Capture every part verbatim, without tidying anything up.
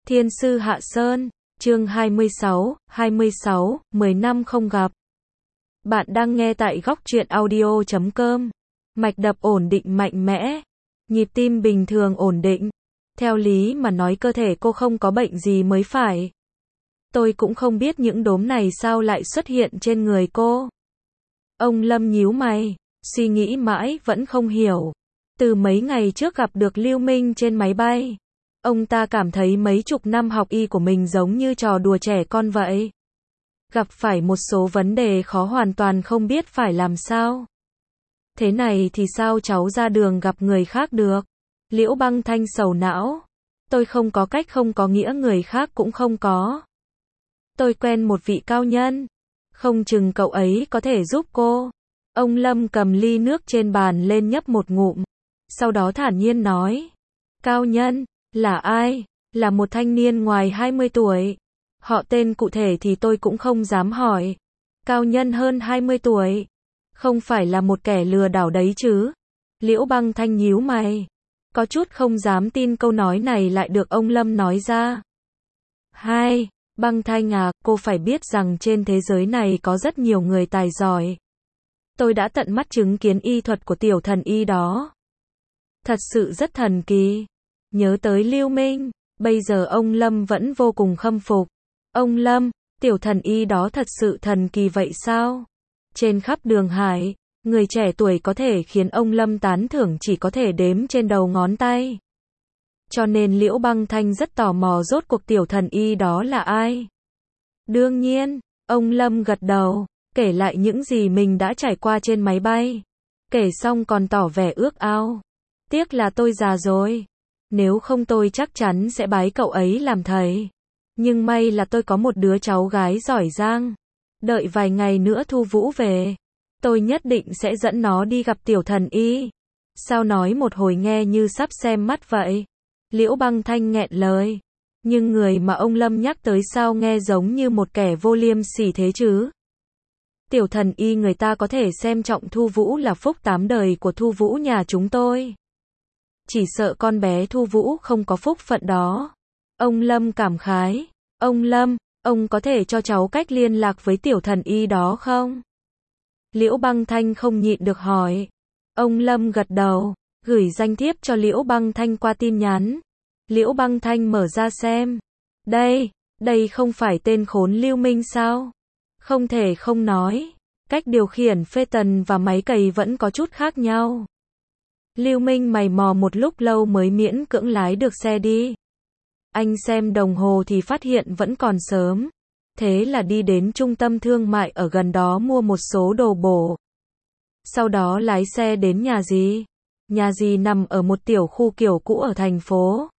Thiên sư Hạ Sơn, chương hai mươi sáu, hai mươi sáu, mười năm không gặp. Bạn đang nghe tại góc truyện audio chấm com. Mạch đập ổn định mạnh mẽ, nhịp tim bình thường ổn định. Theo lý mà nói cơ thể cô không có bệnh gì mới phải. Tôi cũng không biết những đốm này sao lại xuất hiện trên người cô. Ông Lâm nhíu mày, suy nghĩ mãi vẫn không hiểu. Từ mấy ngày trước gặp được Lưu Minh trên máy bay, ông ta cảm thấy mấy chục năm học y của mình giống như trò đùa trẻ con vậy. Gặp phải một số vấn đề khó hoàn toàn không biết phải làm sao. Thế này thì sao cháu ra đường gặp người khác được? Liễu Băng Thanh sầu não. Tôi không có cách không có nghĩa người khác cũng không có. Tôi quen một vị cao nhân. Không chừng cậu ấy có thể giúp cô. Ông Lâm cầm ly nước trên bàn lên nhấp một ngụm. Sau đó thản nhiên nói. Cao nhân, là ai? Là một thanh niên ngoài hai mươi tuổi. Họ tên cụ thể thì tôi cũng không dám hỏi. Cao nhân hơn hai mươi tuổi. Không phải là một kẻ lừa đảo đấy chứ? Liễu Băng Thanh nhíu mày. Có chút không dám tin câu nói này lại được ông Lâm nói ra. Hai, Băng Thanh à, cô phải biết rằng trên thế giới này có rất nhiều người tài giỏi. Tôi đã tận mắt chứng kiến y thuật của tiểu thần y đó. Thật sự rất thần kỳ. Nhớ tới Lưu Minh, bây giờ ông Lâm vẫn vô cùng khâm phục. Ông Lâm, tiểu thần y đó thật sự thần kỳ vậy sao? Trên khắp đường hải, người trẻ tuổi có thể khiến ông Lâm tán thưởng chỉ có thể đếm trên đầu ngón tay. Cho nên Liễu Băng Thanh rất tò mò rốt cuộc tiểu thần y đó là ai. Đương nhiên, ông Lâm gật đầu, kể lại những gì mình đã trải qua trên máy bay. Kể xong còn tỏ vẻ ước ao. Tiếc là tôi già rồi. Nếu không tôi chắc chắn sẽ bái cậu ấy làm thầy. Nhưng may là tôi có một đứa cháu gái giỏi giang. Đợi vài ngày nữa Thu Vũ về, tôi nhất định sẽ dẫn nó đi gặp tiểu thần y. Sao nói một hồi nghe như sắp xem mắt vậy? Liễu Băng Thanh nghẹn lời. Nhưng người mà ông Lâm nhắc tới sao nghe giống như một kẻ vô liêm sỉ thế chứ? Tiểu thần y người ta có thể xem trọng Thu Vũ là phúc tám đời của Thu Vũ nhà chúng tôi. Chỉ sợ con bé Thu Vũ không có phúc phận đó. Ông Lâm cảm khái. Ông Lâm, ông có thể cho cháu cách liên lạc với tiểu thần y đó không? Liễu Băng Thanh không nhịn được hỏi. Ông Lâm gật đầu, gửi danh thiếp cho Liễu Băng Thanh qua tin nhắn. Liễu Băng Thanh mở ra xem. Đây, đây không phải tên khốn Lưu Minh sao? Không thể không nói, cách điều khiển phê tần và máy cày vẫn có chút khác nhau. Lưu Minh mày mò một lúc lâu mới miễn cưỡng lái được xe đi. Anh xem đồng hồ thì phát hiện vẫn còn sớm. Thế là đi đến trung tâm thương mại ở gần đó mua một số đồ bổ. Sau đó lái xe đến nhà dì. Nhà dì nằm ở một tiểu khu kiểu cũ ở thành phố.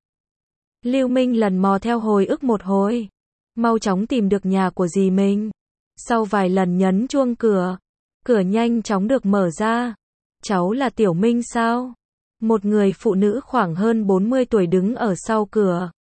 Lưu Minh lần mò theo hồi ức một hồi. Mau chóng tìm được nhà của dì mình. Sau vài lần nhấn chuông cửa, cửa nhanh chóng được mở ra. Cháu là Tiểu Minh sao? Một người phụ nữ khoảng hơn bốn mươi tuổi đứng ở sau cửa.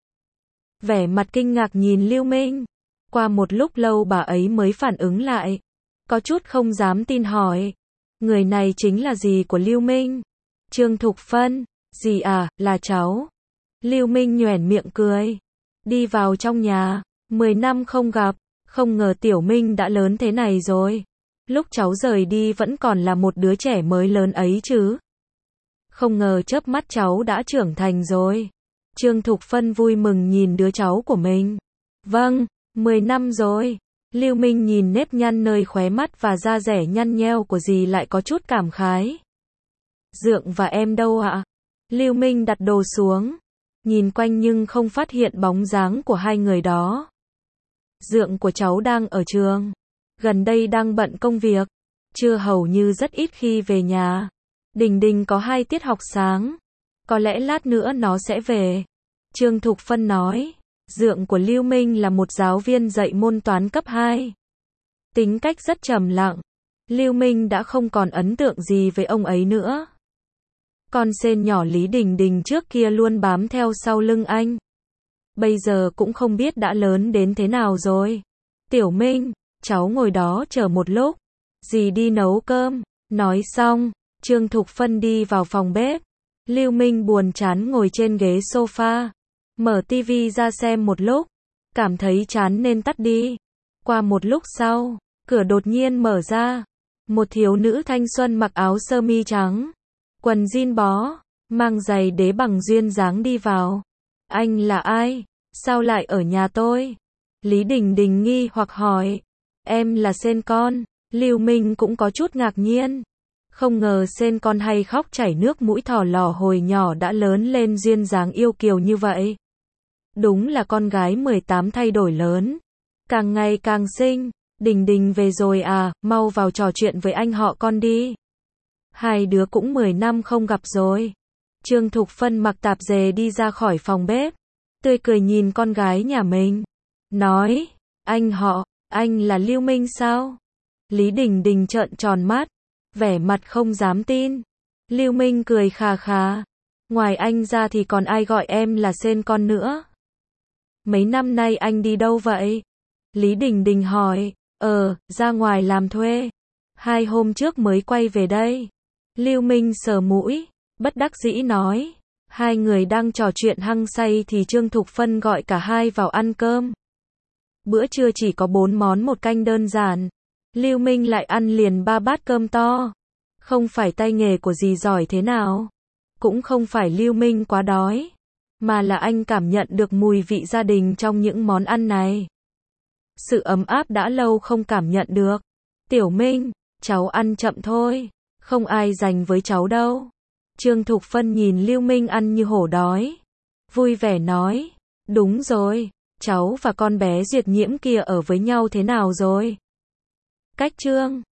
Vẻ mặt kinh ngạc nhìn Lưu Minh. Qua một lúc lâu bà ấy mới phản ứng lại. Có chút không dám tin hỏi. Người này chính là dì của Lưu Minh. Trương Thục Phân. Dì à, là cháu. Lưu Minh nhoẻn miệng cười. Đi vào trong nhà. Mười năm không gặp. Không ngờ Tiểu Minh đã lớn thế này rồi. Lúc cháu rời đi vẫn còn là một đứa trẻ mới lớn ấy chứ. Không ngờ chớp mắt cháu đã trưởng thành rồi. Trương Thục Phân vui mừng nhìn đứa cháu của mình. Vâng, mười năm rồi. Lưu Minh nhìn nếp nhăn nơi khóe mắt và da dẻ nhăn nheo của dì lại có chút cảm khái. Dượng và em đâu ạ? Lưu Minh đặt đồ xuống. Nhìn quanh nhưng không phát hiện bóng dáng của hai người đó. Dượng của cháu đang ở trường. Gần đây đang bận công việc. Trưa hầu như rất ít khi về nhà. Đình Đình có hai tiết học sáng. Có lẽ lát nữa nó sẽ về. Trương Thục Phân nói. Dượng của Lưu Minh là một giáo viên dạy môn toán cấp hai. Tính cách rất trầm lặng. Lưu Minh đã không còn ấn tượng gì với ông ấy nữa. Con sên nhỏ Lý Đình Đình trước kia luôn bám theo sau lưng anh. Bây giờ cũng không biết đã lớn đến thế nào rồi. Tiểu Minh, cháu ngồi đó chờ một lúc. Dì đi nấu cơm. Nói xong, Trương Thục Phân đi vào phòng bếp. Lưu Minh buồn chán ngồi trên ghế sofa. Mở tivi ra xem một lúc, cảm thấy chán nên tắt đi. Qua một lúc sau, cửa đột nhiên mở ra. Một thiếu nữ thanh xuân mặc áo sơ mi trắng, quần jean bó, mang giày đế bằng duyên dáng đi vào. Anh là ai? Sao lại ở nhà tôi? Lý Đình Đình nghi hoặc hỏi. Em là Sên con. Lưu Minh cũng có chút ngạc nhiên. Không ngờ Sên con hay khóc chảy nước mũi thỏ lò hồi nhỏ đã lớn lên duyên dáng yêu kiều như vậy. Đúng là con gái mười tám thay đổi lớn. Càng ngày càng xinh. Đình Đình về rồi à, mau vào trò chuyện với anh họ con đi. Hai đứa cũng mười năm không gặp rồi. Trương Thục Phân mặc tạp dề đi ra khỏi phòng bếp, tươi cười nhìn con gái nhà mình. Nói, anh họ, anh là Lưu Minh sao? Lý Đình Đình trợn tròn mắt, vẻ mặt không dám tin. Lưu Minh cười khà khà. Ngoài anh ra thì còn ai gọi em là Sên con nữa? Mấy năm nay anh đi đâu vậy? Lý Đình Đình hỏi. Ờ, ra ngoài làm thuê. Hai hôm trước mới quay về đây. Lưu Minh sờ mũi, bất đắc dĩ nói. Hai người đang trò chuyện hăng say thì Trương Thục Phân gọi cả hai vào ăn cơm. Bữa trưa chỉ có bốn món một canh đơn giản. Lưu Minh lại ăn liền ba bát cơm to. Không phải tay nghề của dì giỏi thế nào. Cũng không phải Lưu Minh quá đói. Mà là anh cảm nhận được mùi vị gia đình trong những món ăn này. Sự ấm áp đã lâu không cảm nhận được. Tiểu Minh, cháu ăn chậm thôi. Không ai dành với cháu đâu. Trương Thục Phân nhìn Lưu Minh ăn như hổ đói. Vui vẻ nói. Đúng rồi, cháu và con bé Duyệt Nhiễm kia ở với nhau thế nào rồi? Cách Trương